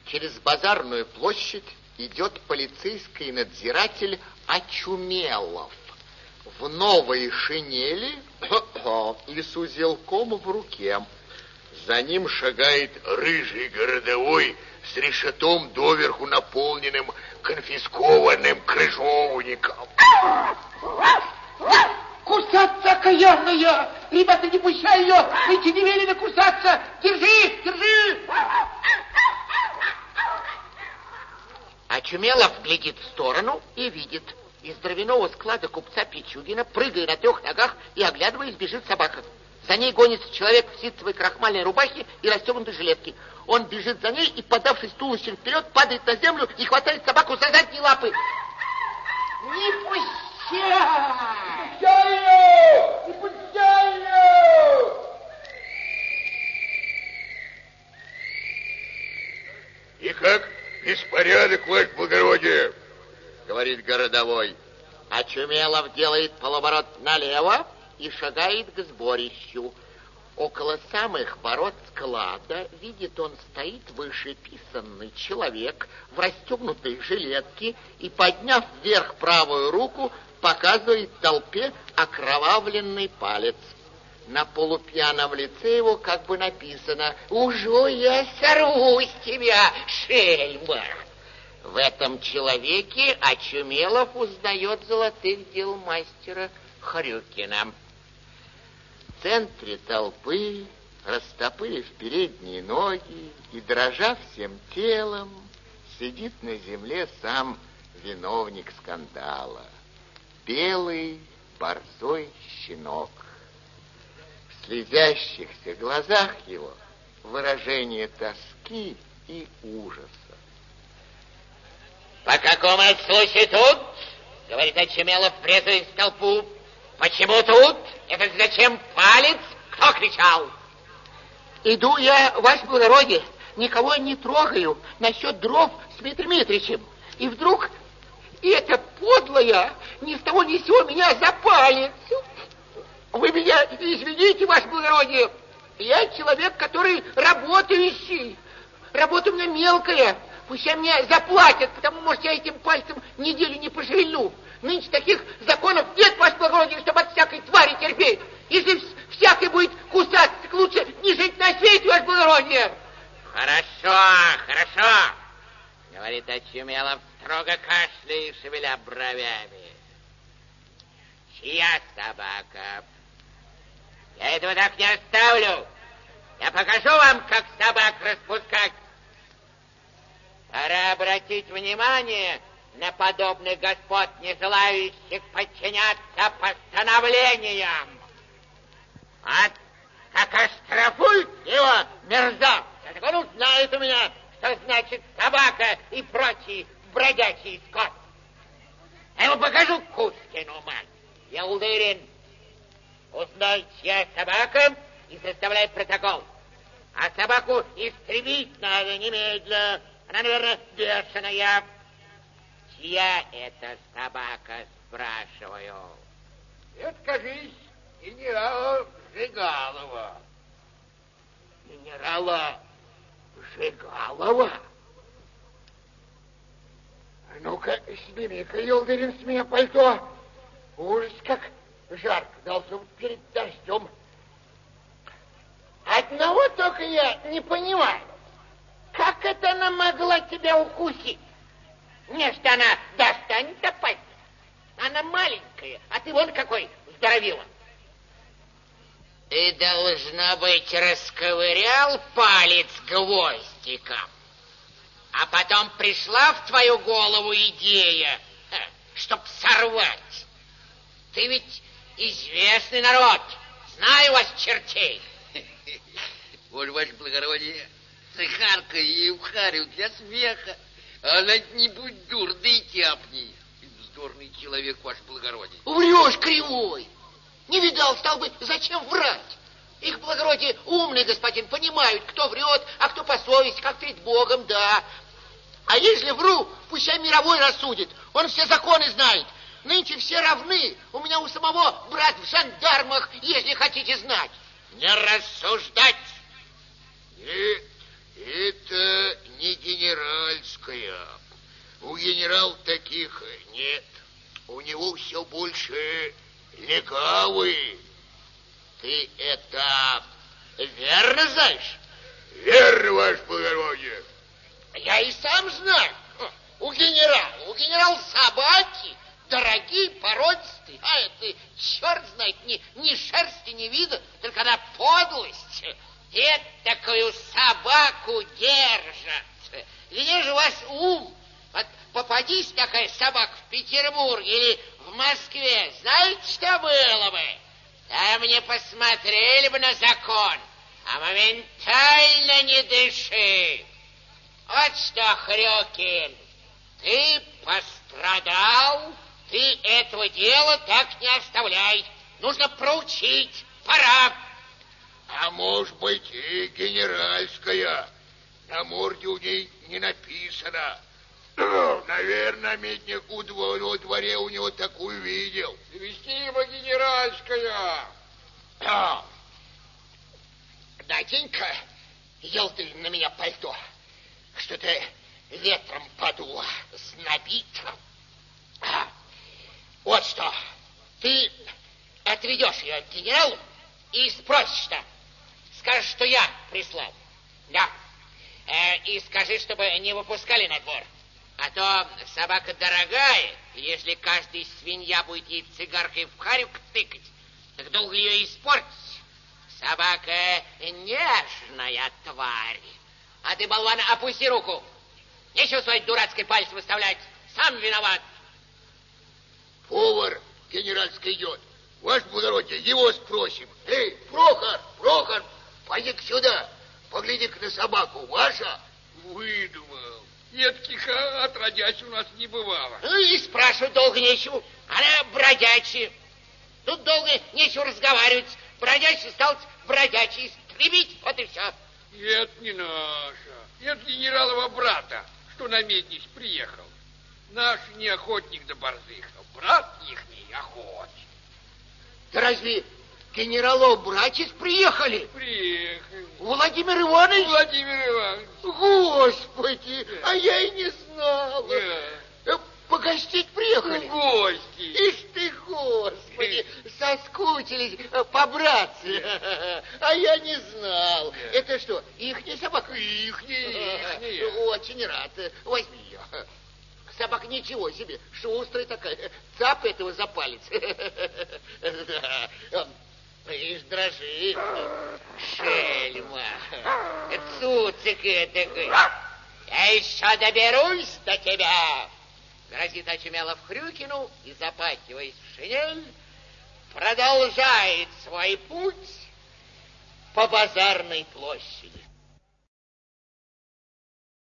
Через базарную площадь идет полицейский надзиратель Очумелов в новой шинели и с узелком в руке. За ним шагает рыжий городовой с решетом доверху наполненным конфискованным крыжовником. Кусаться окаянная! Ребята, не пущай ее! Эти не велено кусаться! Держи, держи! Очумелов глядит в сторону и видит. Из дровяного склада купца Пичугина, прыгая на 3 ногах и оглядываясь, бежит собака. За ней гонится человек в ситцевой крахмальной рубахе и расстегнутой жилетке. Он бежит за ней и, подавшись туловищем вперед, падает на землю и хватает собаку за задние лапы. Не пущай! Не пущай ее! И как беспорядок, ваше благородие, говорит городовой. Очумелов делает полуоборот налево и шагает к сборищу. Около самых ворот склада, видит он, стоит вышеписанный человек в расстегнутой жилетке и, подняв вверх правую руку, показывает толпе окровавленный палец. На полупьяном лице его как бы написано: «Уже я сорву с тебя, шельма!» В этом человеке Очумелов узнает золотых дел мастера Хрюкина. В центре толпы, растопырив передние ноги и дрожа всем телом, сидит на земле сам виновник скандала. Белый борзой щенок. В слезящихся глазах его выражение тоски и ужаса. По какому случаю тут? Говорит Очумелов, врезаясь в толпу. Почему тут? Это зачем палец? Кто кричал? Иду я, ваше благородие, никого не трогаю насчет дров с Дмитрием Митричем. И вдруг эта подлая ни с того ни с сего меня за палец. Вы меня извините, ваше благородие. Я человек, который работающий. Работа у меня мелкая. Пусть мне заплатят, потому, может, я этим пальцем неделю не пошевельну. Нынче таких законов нет, ваше благородие, чтобы от всякой твари терпеть. Если всякой будет кусаться, так лучше не жить на свете, ваше благородие. Хорошо, говорит Очумелов, строго кашляя и шевеля бровями. Чья собака? Я этого так не оставлю. Я покажу вам, как собак распускать. Пора обратить внимание на подобных господ, не желающих подчиняться постановлениям. А как оштрафуют его, мерзавца, так он узнает у меня, что значит собака и прочий бродячий скот. Я ему покажу Кузькину мать. Я уверен, узнай, чья собака, и составляй протокол. А собаку истребить надо немедленно. Она, наверное, бешеная. Чья это собака, спрашиваю? это, кажись, генерала Жигалова. Генерала Жигалова? Ну-ка, сними-ка, Елдырин, с меня пальто. Ужас, как жарко должно быть перед дождем. Одного только я не понимаю. Как это она могла тебя укусить? Мне что она достанет-то пальцем? Она маленькая, а ты вон какой здоровила. Ты, должно быть, расковырял палец гвоздиком, а потом пришла в твою голову идея, чтоб сорвать. Ты ведь известный народ, знаю вас, чертей. Вот, ваше благородие, цыхарка ей вхарил для смеха. Она не будь дур, да и тяпни. Вздорный человек, ваше благородие. Врешь, кривой. Не видал, стал бы, зачем врать? Их благородие умный господин, понимают, кто врет, а кто по совести, как перед Богом, да. А если вру, пусть мировой рассудит. Он все законы знает. Нынче все равны. У меня у самого брат в жандармах, если хотите знать. Не рассуждать. Это не генерал. генеральская. У генерал таких нет. У него все больше легавые. Ты это верно знаешь? Верно, ваше благородие. Я и сам знаю. У генерала собаки дорогие, породистые. А это, черт знает, ни шерсти, ни вида, только она подлость. Это такую собаку держат. Где же у вас ум? Вот попадись такая собака в Петербурге или в Москве, знаете, что было бы? Там не посмотрели бы на закон, а моментально не дыши. Вот что, Хрюкин, ты пострадал, ты этого дела так не оставляй. Нужно проучить, пора. А может быть и генеральская. На морде у ней не написано. Наверное, медник во дворе у него такую видел. Вестима генеральская. Надень-ка, елды, на меня пальто. Что-то ветром подуло, знобит. Вот что, ты отведешь ее к генералу и спросишь там. Скажешь, что я прислал. Да. И скажи, чтобы не выпускали на двор. А то собака дорогая, и если каждая свинья будет ей цигаркой в харю тыкать, так долго ее испортить. Собака нежная тварь. А ты, болван, опусти руку. Нечего свой дурацкий палец выставлять. Сам виноват. Повар генеральский идет. Ваше благородие, его спросим. Эй, Прохор, пойди-ка сюда. Погляди-ка на собаку. Ваша? Выдумал. Этких отродясь у нас не бывало. Ну и спрашивать долго нечего. Она бродячая. Тут долго нечего разговаривать. Бродячий стал бродячий. Истребить, вот и все. Это не наша. Это генералова брата, что на меднись приехал. Наш не охотник до борзых, а брат ихний охотник. Да разве генералов братьев приехали? Приехали. Владимир Иванович? Владимир Иванович. Господи, а я и не знал. Да. Погостить приехали? В гости. Ишь ты, Господи, соскучились по-братски. А я не знал. Это что, ихняя собака? Ихняя. Очень рад. Возьми ее. Собака ничего себе, шустрая такая. Цапает его за палец. Ишь, дрожит. Шельма. Цуцик такой. Я еще доберусь до тебя. Грозит Очумелов Хрюкину и, запахиваясь в шинель, продолжает свой путь по базарной площади.